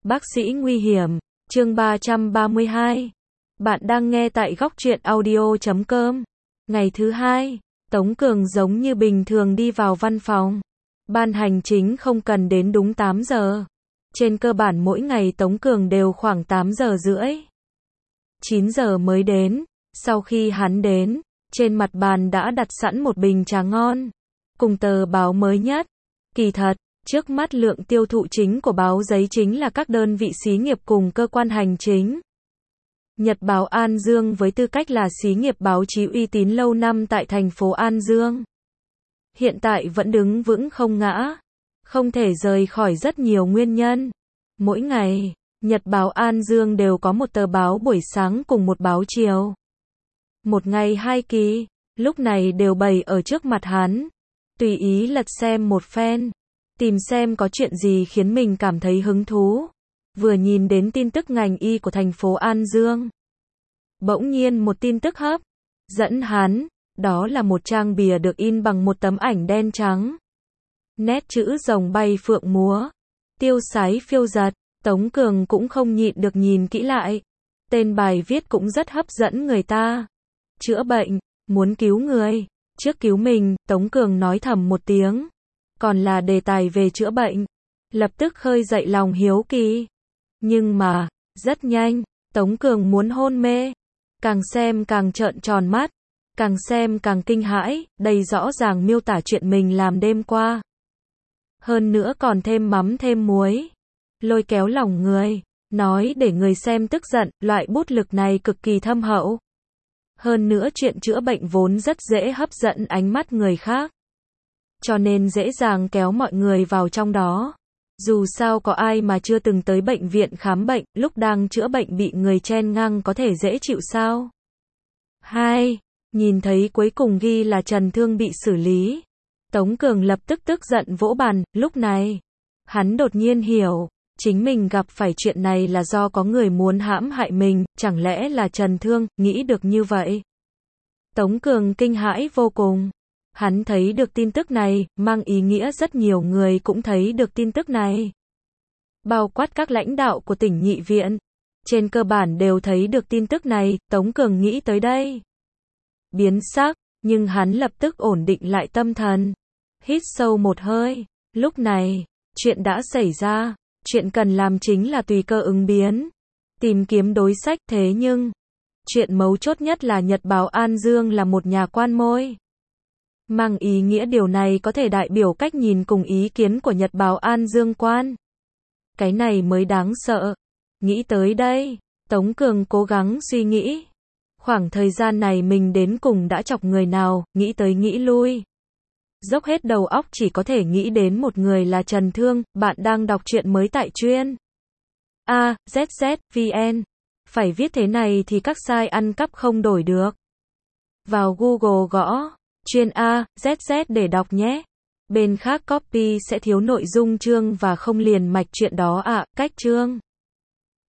Bác sĩ nguy hiểm, chương 332. Bạn đang nghe tại góc truyện audio.com. Ngày thứ hai, Tống Cường giống như bình thường đi vào văn phòng. Ban hành chính không cần đến đúng 8 giờ. Trên cơ bản mỗi ngày Tống Cường đều khoảng 8 giờ rưỡi. 9 giờ mới đến. Sau khi hắn đến, trên mặt bàn đã đặt sẵn một bình trà ngon, cùng tờ báo mới nhất. Kỳ thật, trước mắt lượng tiêu thụ chính của báo giấy chính là các đơn vị xí nghiệp cùng cơ quan hành chính. Nhật báo An Dương với tư cách là xí nghiệp báo chí uy tín lâu năm tại thành phố An Dương, hiện tại vẫn đứng vững không ngã, không thể rời khỏi rất nhiều nguyên nhân. Mỗi ngày, Nhật báo An Dương đều có một tờ báo buổi sáng cùng một báo chiều. Một ngày 2 kỳ, lúc này đều bày ở trước mặt hắn. Tùy ý lật xem một phen, tìm xem có chuyện gì khiến mình cảm thấy hứng thú. Vừa nhìn đến tin tức ngành y của thành phố An Dương, bỗng nhiên một tin tức hấp dẫn hắn, đó là một trang bìa được in bằng một tấm ảnh đen trắng. Nét chữ rồng bay phượng múa, tiêu sái phiêu dật, Tống Cường cũng không nhịn được nhìn kỹ lại. Tên bài viết cũng rất hấp dẫn người ta. Chữa bệnh, muốn cứu người, trước cứu mình, Tống Cường nói thầm một tiếng. Còn là đề tài về chữa bệnh, lập tức khơi dậy lòng hiếu kỳ. Nhưng mà, rất nhanh, Tống Cường muốn hôn mê. Càng xem càng trợn tròn mắt, càng xem càng kinh hãi, đây rõ ràng miêu tả chuyện mình làm đêm qua. Hơn nữa còn thêm mắm thêm muối, lôi kéo lòng người, nói để người xem tức giận, loại bút lực này cực kỳ thâm hậu. Hơn nữa chuyện chữa bệnh vốn rất dễ hấp dẫn ánh mắt người khác, cho nên dễ dàng kéo mọi người vào trong đó. Dù sao có ai mà chưa từng tới bệnh viện khám bệnh, lúc đang chữa bệnh bị người chen ngang có thể dễ chịu sao? 2. Nhìn thấy cuối cùng ghi là Trần Thương bị xử lý, Tống Cường lập tức tức giận vỗ bàn. Lúc này, hắn đột nhiên hiểu, chính mình gặp phải chuyện này là do có người muốn hãm hại mình, chẳng lẽ là Trần Thương, nghĩ được như vậy. Tống Cường kinh hãi vô cùng. Hắn thấy được tin tức này, mang ý nghĩa rất nhiều người cũng thấy được tin tức này. Bao quát các lãnh đạo của tỉnh Nhị Viện, trên cơ bản đều thấy được tin tức này. Tống Cường nghĩ tới đây, biến sắc, nhưng hắn lập tức ổn định lại tâm thần. Hít sâu một hơi, lúc này, chuyện đã xảy ra, chuyện cần làm chính là tùy cơ ứng biến, tìm kiếm đối sách. Thế nhưng, chuyện mấu chốt nhất là Nhật báo An Dương là một nhà quan môi. Mang ý nghĩa điều này có thể đại biểu cách nhìn cùng ý kiến của Nhật báo An Dương quan. Cái này mới đáng sợ. Nghĩ tới đây, Tống Cường cố gắng suy nghĩ. Khoảng thời gian này mình đến cùng đã chọc người nào, nghĩ tới nghĩ lui. Dốc hết đầu óc chỉ có thể nghĩ đến một người là Trần Thương. Bạn đang đọc truyện mới tại chuyên AZZ.vn. Phải viết thế này thì các site ăn cắp không đổi được. Vào Google gõ chuyên AZZ để đọc nhé. Bên khác copy sẽ thiếu nội dung chương và không liền mạch chuyện đó ạ. Cách chương